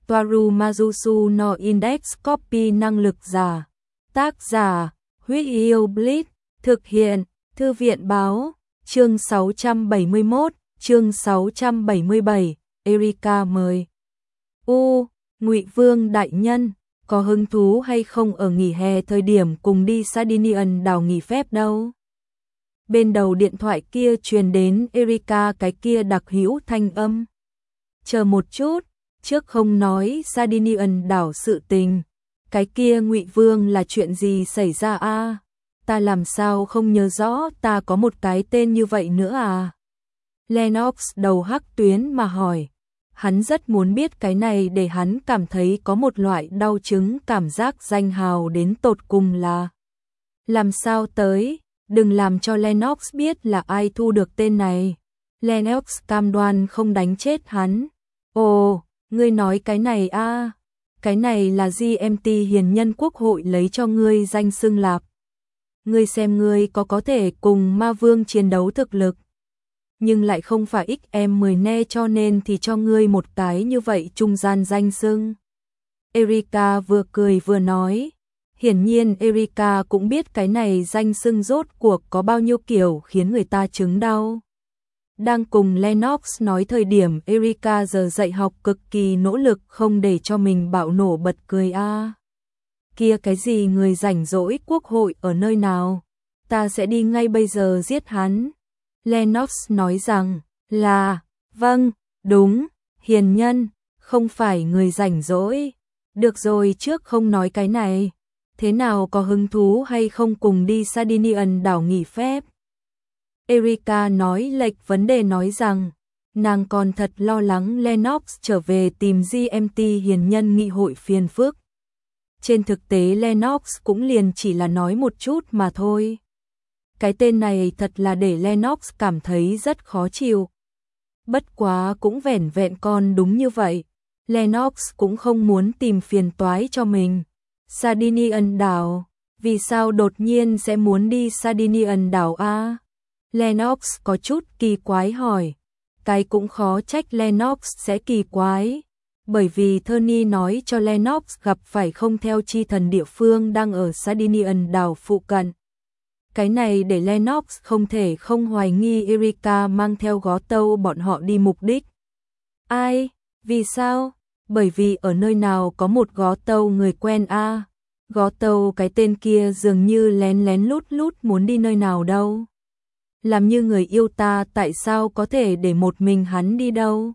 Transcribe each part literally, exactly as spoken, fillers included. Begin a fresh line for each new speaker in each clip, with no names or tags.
Toaru Majusu no Index Copy năng lực giả. Tác giả, Huyết Yêu Blitz, thực hiện, Thư viện báo, chương sáu trăm bảy mươi mốt, chương sáu trăm bảy mươi bảy, Erika mời. U, Ngụy Vương đại nhân, có hứng thú hay không ở nghỉ hè thời điểm cùng đi Sardinian đảo nghỉ phép đâu? Bên đầu điện thoại kia truyền đến Erika cái kia đặc hữu thanh âm. Chờ một chút, trước không nói Sardinian đảo sự tình, cái kia Ngụy Vương là chuyện gì xảy ra a? Ta làm sao không nhớ rõ ta có một cái tên như vậy nữa à? Lennox đầu hắc tuyến mà hỏi. Hắn rất muốn biết cái này để hắn cảm thấy có một loại đau chứng cảm giác danh hào đến tột cùng là. Làm sao tới, đừng làm cho Lennox biết là ai thu được tên này. Lennox cam đoan không đánh chết hắn. Ồ, ngươi nói cái này a, à, cái này là giê em tê hiền nhân quốc hội lấy cho ngươi danh xưng lạp. Ngươi xem ngươi có có thể cùng ma vương chiến đấu thực lực, nhưng lại không phải ích em mười ne cho nên thì cho ngươi một cái như vậy trung gian danh xưng. Erika vừa cười vừa nói, hiển nhiên Erika cũng biết cái này danh xưng rốt cuộc có bao nhiêu kiểu khiến người ta chứng đau. Đang cùng Lennox nói thời điểm Erika giờ dạy học cực kỳ nỗ lực không để cho mình bạo nổ bật cười a. À. Kia cái gì người rảnh rỗi quốc hội ở nơi nào? Ta sẽ đi ngay bây giờ giết hắn. Lennox nói rằng là, vâng, đúng, hiền nhân, không phải người rảnh rỗi. Được rồi trước không nói cái này. Thế nào có hứng thú hay không cùng đi Sardinian đảo nghỉ phép? Erika nói lệch vấn đề nói rằng, nàng còn thật lo lắng Lennox trở về tìm giê em tê hiền nhân nghị hội phiền phức. Trên thực tế Lennox cũng liền chỉ là nói một chút mà thôi. Cái tên này thật là để Lennox cảm thấy rất khó chịu. Bất quá cũng vẻn vẹn con đúng như vậy. Lennox cũng không muốn tìm phiền toái cho mình. Sardinian đảo, vì sao đột nhiên sẽ muốn đi Sardinian đảo a? Lennox có chút kỳ quái hỏi. Cái cũng khó trách Lennox sẽ kỳ quái. Bởi vì Tony nói cho Lennox gặp phải không theo chi thần địa phương đang ở Sardinian đảo phụ cận. Cái này để Lennox không thể không hoài nghi Erika mang theo gó tâu bọn họ đi mục đích. Ai? Vì sao? Bởi vì ở nơi nào có một gó tâu người quen a. À. Gó tâu cái tên kia dường như lén lén lút lút muốn đi nơi nào đâu. Làm như người yêu ta tại sao có thể để một mình hắn đi đâu?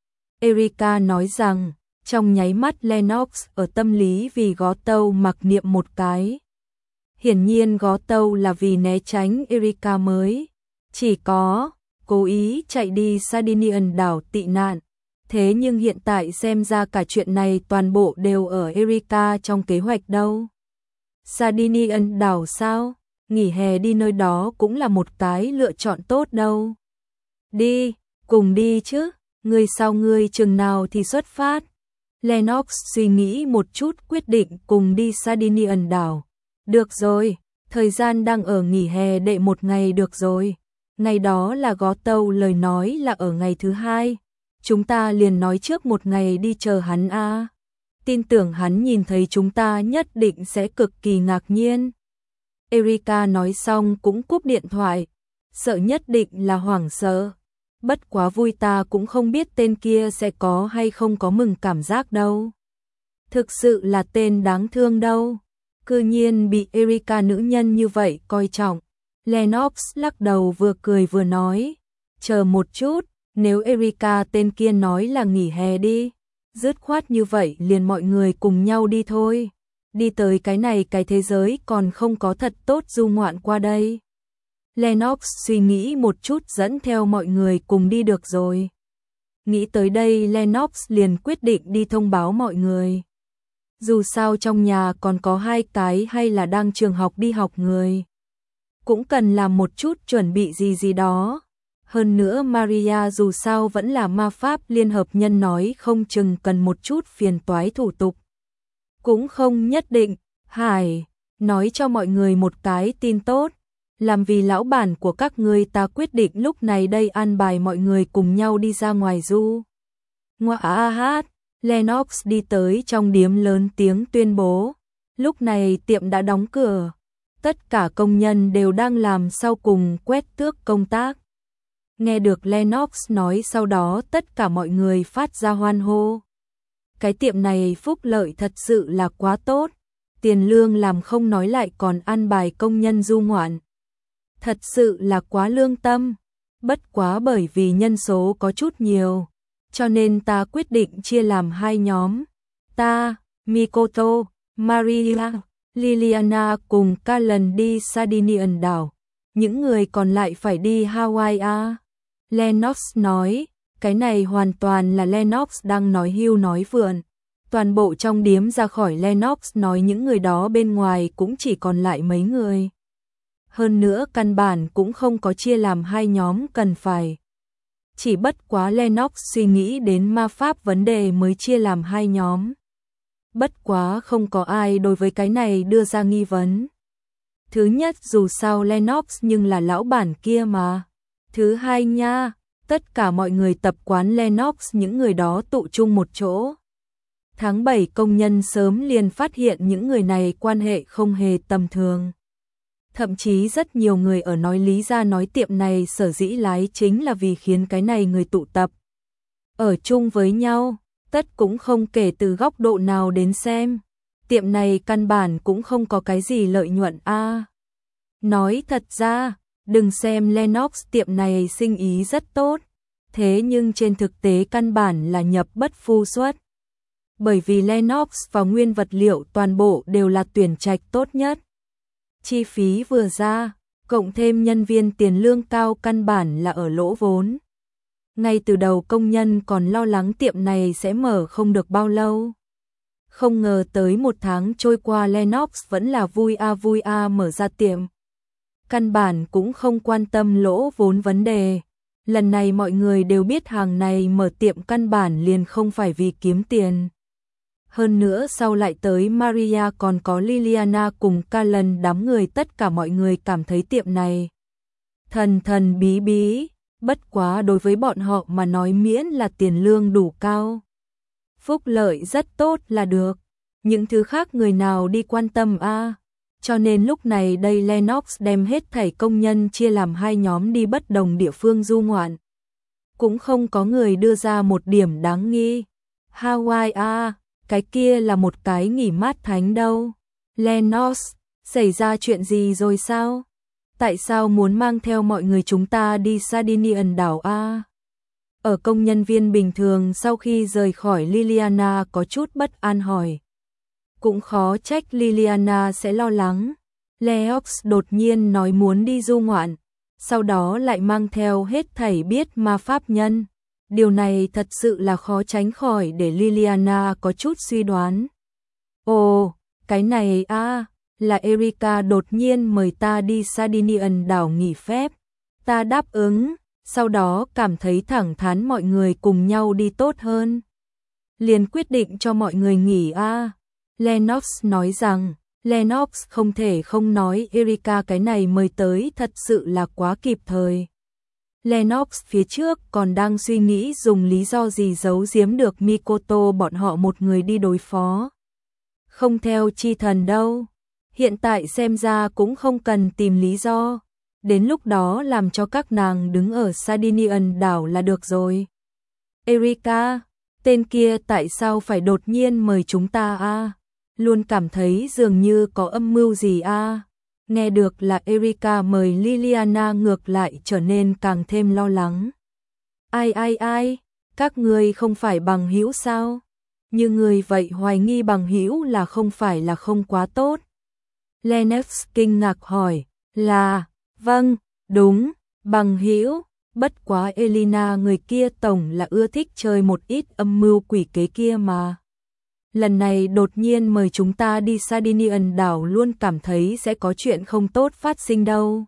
Erika nói rằng, trong nháy mắt Lennox ở tâm lý vì gó tâu mặc niệm một cái. Hiển nhiên gó tâu là vì né tránh Erika mới. Chỉ có, cố ý chạy đi Sardinian đảo tị nạn. Thế nhưng hiện tại xem ra cả chuyện này toàn bộ đều ở Erika trong kế hoạch đâu. Sardinian đảo sao? Nghỉ hè đi nơi đó cũng là một cái lựa chọn tốt đâu. Đi, cùng đi chứ, ngươi sao ngươi chừng nào thì xuất phát. Lennox suy nghĩ một chút quyết định cùng đi Sardinian đảo. Được rồi, thời gian đang ở nghỉ hè đệ một ngày được rồi. Ngày đó là gó tâu lời nói là ở ngày thứ hai. Chúng ta liền nói trước một ngày đi chờ hắn a. À. Tin tưởng hắn nhìn thấy chúng ta nhất định sẽ cực kỳ ngạc nhiên. Erika nói xong cũng cúp điện thoại. Sợ nhất định là hoảng sợ. Bất quá vui ta cũng không biết tên kia sẽ có hay không có mừng cảm giác đâu. Thực sự là tên đáng thương đâu. Cư nhiên bị Erika nữ nhân như vậy coi trọng. Lennox lắc đầu vừa cười vừa nói. Chờ một chút, nếu Erika tên kia nói là nghỉ hè đi. Dứt khoát như vậy liền mọi người cùng nhau đi thôi. Đi tới cái này cái thế giới còn không có thật tốt du ngoạn qua đây. Lennox suy nghĩ một chút dẫn theo mọi người cùng đi được rồi. Nghĩ tới đây Lennox liền quyết định đi thông báo mọi người. Dù sao trong nhà còn có hai cái hay là đang trường học đi học người. Cũng cần làm một chút chuẩn bị gì gì đó. Hơn nữa Maria dù sao vẫn là ma pháp liên hợp nhân nói không chừng cần một chút phiền toái thủ tục. Cũng không nhất định, Hải, nói cho mọi người một cái tin tốt. Làm vì lão bản của các ngươi ta quyết định lúc này đây an bài mọi người cùng nhau đi ra ngoài du. Ngoạ hát, Lennox đi tới trong điếm lớn tiếng tuyên bố. Lúc này tiệm đã đóng cửa. Tất cả công nhân đều đang làm sau cùng quét tước công tác. Nghe được Lennox nói sau đó tất cả mọi người phát ra hoan hô. Cái tiệm này phúc lợi thật sự là quá tốt. Tiền lương làm không nói lại còn ăn bài công nhân du ngoạn. Thật sự là quá lương tâm. Bất quá bởi vì nhân số có chút nhiều, cho nên ta quyết định chia làm hai nhóm. Ta, Mikoto, Maria, Liliana cùng Callan đi Sardinian đảo. Những người còn lại phải đi Hawaii à? Lennox nói, cái này hoàn toàn là Lennox đang nói hưu nói vượn. Toàn bộ trong điếm ra khỏi Lennox nói những người đó bên ngoài cũng chỉ còn lại mấy người. Hơn nữa căn bản cũng không có chia làm hai nhóm cần phải. Chỉ bất quá Lennox suy nghĩ đến ma pháp vấn đề mới chia làm hai nhóm. Bất quá không có ai đối với cái này đưa ra nghi vấn. Thứ nhất dù sao Lennox nhưng là lão bản kia mà. Thứ hai nha, tất cả mọi người tập quán Lennox những người đó tụ chung một chỗ. Tháng bảy công nhân sớm liền phát hiện những người này quan hệ không hề tầm thường. Thậm chí rất nhiều người ở nói lý ra nói tiệm này sở dĩ lái chính là vì khiến cái này người tụ tập. Ở chung với nhau, tất cũng không kể từ góc độ nào đến xem. Tiệm này căn bản cũng không có cái gì lợi nhuận a. À, nói thật ra, đừng xem Lennox tiệm này sinh ý rất tốt. Thế nhưng trên thực tế căn bản là nhập bất phu xuất. Bởi vì Lennox và nguyên vật liệu toàn bộ đều là tuyển trạch tốt nhất. Chi phí vừa ra, cộng thêm nhân viên tiền lương cao căn bản là ở lỗ vốn. Ngay từ đầu công nhân còn lo lắng tiệm này sẽ mở không được bao lâu. Không ngờ tới một tháng trôi qua Lennox vẫn là vui a vui a mở ra tiệm. Căn bản cũng không quan tâm lỗ vốn vấn đề. Lần này mọi người đều biết hàng này mở tiệm căn bản liền không phải vì kiếm tiền. Hơn nữa sau lại tới Maria còn có Liliana cùng Callan đám người tất cả mọi người cảm thấy tiệm này thần thần bí bí, bất quá đối với bọn họ mà nói miễn là tiền lương đủ cao. Phúc lợi rất tốt là được, những thứ khác người nào đi quan tâm a. À. Cho nên lúc này đây Lennox đem hết thảy công nhân chia làm hai nhóm đi bất đồng địa phương du ngoạn. Cũng không có người đưa ra một điểm đáng nghi. Hawaii a. À. Cái kia là một cái nghỉ mát thánh đâu. Lennox, xảy ra chuyện gì rồi sao? Tại sao muốn mang theo mọi người chúng ta đi Sardinian đảo a? Ở công nhân viên bình thường sau khi rời khỏi Liliana có chút bất an hỏi. Cũng khó trách Liliana sẽ lo lắng. Lennox đột nhiên nói muốn đi du ngoạn, sau đó lại mang theo hết thảy biết ma pháp nhân. Điều này thật sự là khó tránh khỏi để Liliana có chút suy đoán. Ồ, cái này a, à, là Erika đột nhiên mời ta đi Sardinian đảo nghỉ phép. Ta đáp ứng, sau đó cảm thấy thẳng thắn mọi người cùng nhau đi tốt hơn. Liền quyết định cho mọi người nghỉ a. À. Lennox nói rằng, Lennox không thể không nói Erika cái này mời tới thật sự là quá kịp thời. Lennox phía trước còn đang suy nghĩ dùng lý do gì giấu giếm được Mikoto bọn họ một người đi đối phó. Không theo chi thần đâu. Hiện tại xem ra cũng không cần tìm lý do. Đến lúc đó làm cho các nàng đứng ở Sardinian đảo là được rồi. Erika, tên kia tại sao phải đột nhiên mời chúng ta a? À? Luôn cảm thấy dường như có âm mưu gì a? À? Nghe được là Erika mời Liliana ngược lại trở nên càng thêm lo lắng. Ai ai ai, các ngươi không phải bằng hữu sao? Như người vậy hoài nghi bằng hữu là không phải là không quá tốt. Lennox kinh ngạc hỏi, là, vâng, đúng, bằng hữu, bất quá Elina người kia tổng là ưa thích chơi một ít âm mưu quỷ kế kia mà. Lần này đột nhiên mời chúng ta đi Sardinian đảo luôn cảm thấy sẽ có chuyện không tốt phát sinh đâu.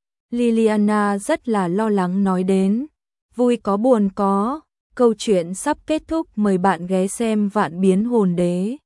Liliana rất là lo lắng nói đến. Vui có buồn có, câu chuyện sắp kết thúc, mời bạn ghé xem Vạn Biến Hồn Đế.